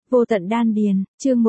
Vô tận đan điền, chương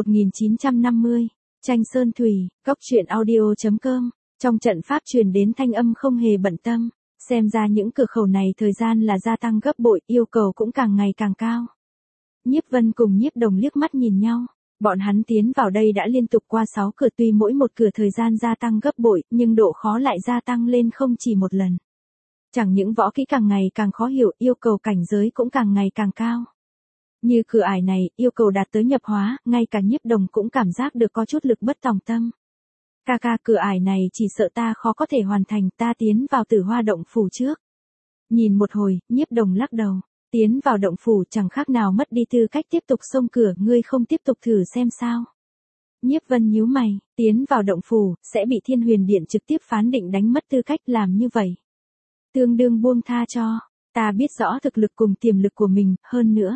1950, tranh sơn thủy, góc truyện audio.com, trong trận pháp truyền đến thanh âm không hề bận tâm, xem ra những cửa khẩu này thời gian là gia tăng gấp bội, yêu cầu cũng càng ngày càng cao. Nhiếp Vân cùng Nhiếp Đồng liếc mắt nhìn nhau, bọn hắn tiến vào đây đã liên tục qua 6 cửa, tuy mỗi một cửa thời gian gia tăng gấp bội, nhưng độ khó lại gia tăng lên không chỉ một lần. Chẳng những võ kỹ càng ngày càng khó hiểu, yêu cầu cảnh giới cũng càng ngày càng cao. Như cửa ải này, yêu cầu đạt tới nhập hóa, ngay cả Nhiếp Đồng cũng cảm giác được có chút lực bất tòng tâm. Ca, cửa ải này chỉ sợ ta khó có thể hoàn thành, ta tiến vào Tử Hoa động phủ trước. Nhìn một hồi, Nhiếp Đồng lắc đầu, tiến vào động phủ chẳng khác nào mất đi tư cách tiếp tục xông cửa, ngươi không tiếp tục thử xem sao. Nhiếp Vân nhíu mày, tiến vào động phủ, sẽ bị Thiên Huyền Điện trực tiếp phán định đánh mất tư cách, làm như vậy tương đương buông tha cho, ta biết rõ thực lực cùng tiềm lực của mình, hơn nữa.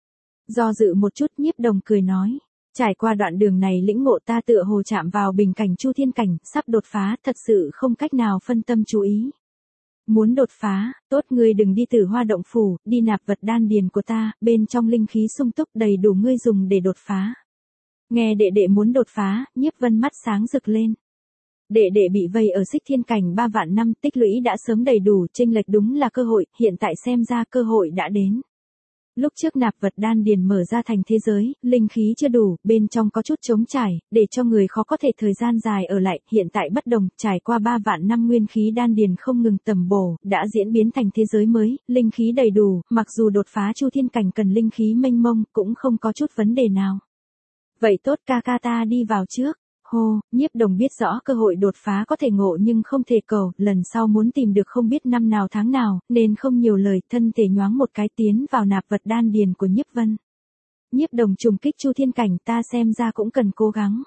Do dự một chút, Nhiếp Đồng cười nói, trải qua đoạn đường này lĩnh ngộ ta tựa hồ chạm vào bình cảnh Chu Thiên cảnh, sắp đột phá, thật sự không cách nào phân tâm chú ý. Muốn đột phá, tốt, ngươi đừng đi Tử Hoa động phủ, đi nạp vật đan điền của ta, bên trong linh khí sung túc đầy đủ ngươi dùng để đột phá. Nghe đệ đệ muốn đột phá, Nhiếp Vân mắt sáng rực lên. Đệ đệ bị vây ở Xích Thiên cảnh 3 vạn năm, tích lũy đã sớm đầy đủ, chênh lệch đúng là cơ hội, hiện tại xem ra cơ hội đã đến. Lúc trước nạp vật đan điền mở ra thành thế giới, linh khí chưa đủ, bên trong có chút trống trải, để cho người khó có thể thời gian dài ở lại, hiện tại bất đồng, trải qua 3 vạn năm nguyên khí đan điền không ngừng tầm bổ, đã diễn biến thành thế giới mới, linh khí đầy đủ, mặc dù đột phá Chu Thiên cảnh cần linh khí mênh mông, cũng không có chút vấn đề nào. Vậy tốt, ca ta đi vào trước. Hô, Nhiếp Đồng biết rõ cơ hội đột phá có thể ngộ nhưng không thể cầu, lần sau muốn tìm được không biết năm nào tháng nào, nên không nhiều lời, thân thể nhoáng một cái tiến vào nạp vật đan điền của Nhiếp Vân. Nhiếp Đồng trùng kích Chu Thiên cảnh, ta xem ra cũng cần cố gắng.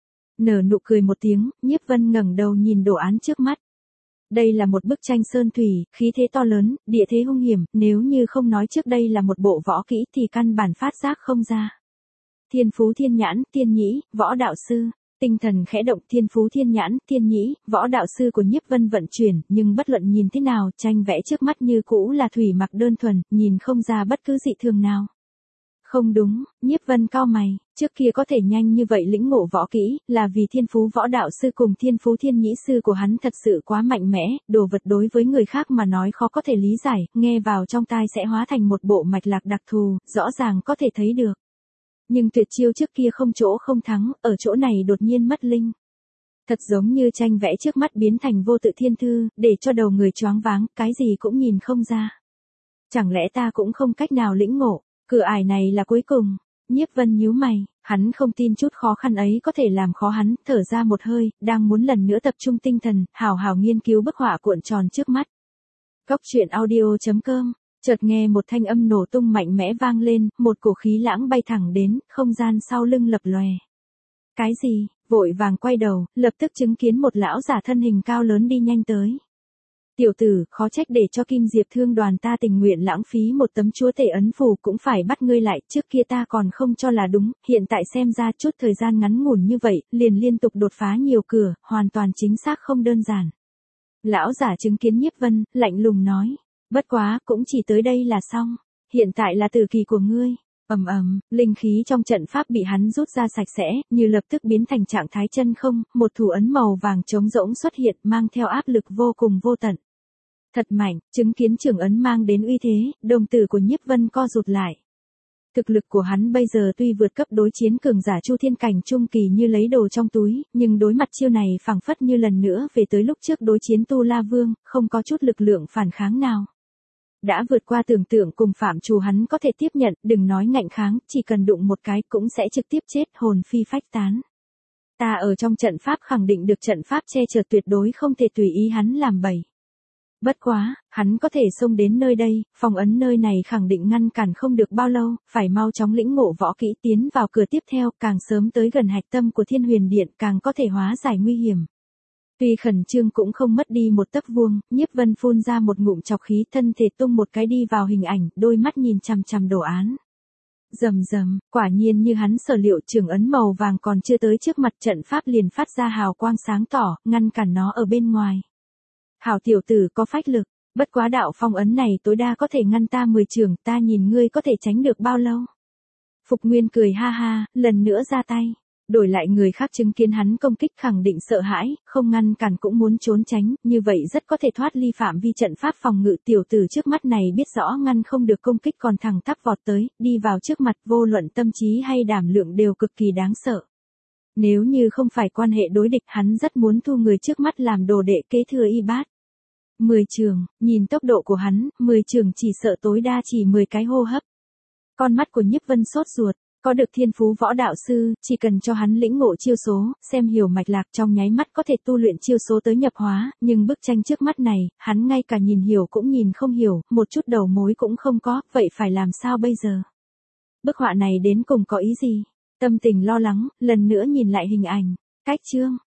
Nở nụ cười một tiếng, Nhiếp Vân ngẩng đầu nhìn đồ án trước mắt. Đây là một bức tranh sơn thủy, khí thế to lớn, địa thế hung hiểm, nếu như không nói trước đây là một bộ võ kỹ thì căn bản phát giác không ra. Thiên phú thiên nhãn, tiên nhĩ, võ đạo sư. Tinh thần khẽ động, thiên phú thiên nhãn, thiên nhĩ, võ đạo sư của Nhiếp Vân vận chuyển, nhưng bất luận nhìn thế nào, tranh vẽ trước mắt như cũ là thủy mặc đơn thuần, nhìn không ra bất cứ dị thường nào. Không đúng, Nhiếp Vân cau mày, trước kia có thể nhanh như vậy lĩnh ngộ võ kỹ, là vì thiên phú võ đạo sư cùng thiên phú thiên nhĩ sư của hắn thật sự quá mạnh mẽ, đồ vật đối với người khác mà nói khó có thể lý giải, nghe vào trong tai sẽ hóa thành một bộ mạch lạc đặc thù, rõ ràng có thể thấy được. Nhưng tuyệt chiêu trước kia không chỗ không thắng, ở chỗ này đột nhiên mất linh. Thật giống như tranh vẽ trước mắt biến thành vô tự thiên thư, để cho đầu người choáng váng, cái gì cũng nhìn không ra. Chẳng lẽ ta cũng không cách nào lĩnh ngộ, cửa ải này là cuối cùng. Nhiếp Vân nhíu mày, hắn không tin chút khó khăn ấy có thể làm khó hắn, thở ra một hơi, đang muốn lần nữa tập trung tinh thần, hào hào nghiên cứu bức họa cuộn tròn trước mắt. Góc truyện audio.com. Chợt nghe một thanh âm nổ tung mạnh mẽ vang lên, một cổ khí lãng bay thẳng đến, không gian sau lưng lập lòe. Cái gì? Vội vàng quay đầu, lập tức chứng kiến một lão giả thân hình cao lớn đi nhanh tới. Tiểu tử, khó trách để cho Kim Diệp Thương đoàn ta tình nguyện lãng phí một tấm chúa tể ấn phù cũng phải bắt ngươi lại, trước kia ta còn không cho là đúng, hiện tại xem ra chút thời gian ngắn ngủn như vậy, liền liên tục đột phá nhiều cửa, hoàn toàn chính xác không đơn giản. Lão giả chứng kiến Nhiếp Vân, lạnh lùng nói. Bất quá, cũng chỉ tới đây là xong. Hiện tại là tử kỳ của ngươi. Linh khí trong trận pháp bị hắn rút ra sạch sẽ, như lập tức biến thành trạng thái chân không, một thủ ấn màu vàng trống rỗng xuất hiện, mang theo áp lực vô cùng vô tận. Thật mạnh, chứng kiến trường ấn mang đến uy thế, đồng tử của Nhiếp Vân co rụt lại. Thực lực của hắn bây giờ tuy vượt cấp đối chiến cường giả Chu Thiên cảnh trung kỳ như lấy đồ trong túi, nhưng đối mặt chiêu này phảng phất như lần nữa về tới lúc trước đối chiến Tu La Vương, không có chút lực lượng phản kháng nào. Đã vượt qua tưởng tượng cùng phạm trù hắn có thể tiếp nhận, đừng nói ngạnh kháng, chỉ cần đụng một cái cũng sẽ trực tiếp chết, hồn phi phách tán. Ta ở trong trận pháp khẳng định được trận pháp che chở, tuyệt đối không thể tùy ý hắn làm bậy. Bất quá, hắn có thể xông đến nơi đây, phong ấn nơi này khẳng định ngăn cản không được bao lâu, phải mau chóng lĩnh ngộ võ kỹ tiến vào cửa tiếp theo, càng sớm tới gần hạch tâm của Thiên Huyền Điện càng có thể hóa giải nguy hiểm. Tuy khẩn trương cũng không mất đi một tấc vuông, Nhiếp Vân phun ra một ngụm chọc khí, thân thể tung một cái đi vào hình ảnh, đôi mắt nhìn chằm chằm đồ án. Rầm rầm, quả nhiên như hắn sở liệu, trường ấn màu vàng còn chưa tới trước mặt trận pháp liền phát ra hào quang sáng tỏ, ngăn cản nó ở bên ngoài. Hảo tiểu tử có phách lực, bất quá đạo phong ấn này tối đa có thể ngăn ta 10 trường, ta nhìn ngươi có thể tránh được bao lâu. Phục Nguyên cười ha ha, lần nữa ra tay. Đổi lại người khác chứng kiến hắn công kích khẳng định sợ hãi, không ngăn cản cũng muốn trốn tránh, như vậy rất có thể thoát ly phạm vi trận pháp phòng ngự. Tiểu tử trước mắt này biết rõ ngăn không được công kích còn thẳng tắp vọt tới, đi vào trước mặt vô luận tâm trí hay đảm lượng đều cực kỳ đáng sợ. Nếu như không phải quan hệ đối địch hắn rất muốn thu người trước mắt làm đồ đệ kế thừa y bát. 10 trường, nhìn tốc độ của hắn, 10 trường chỉ sợ tối đa chỉ 10 cái hô hấp. Con mắt của Nhiếp Vân sốt ruột, có được thiên phú võ đạo sư, chỉ cần cho hắn lĩnh ngộ chiêu số, xem hiểu mạch lạc trong nháy mắt có thể tu luyện chiêu số tới nhập hóa, nhưng bức tranh trước mắt này, hắn ngay cả nhìn hiểu cũng nhìn không hiểu, một chút đầu mối cũng không có, vậy phải làm sao bây giờ? Bức họa này đến cùng có ý gì? Tâm tình lo lắng, lần nữa nhìn lại hình ảnh, cách chương.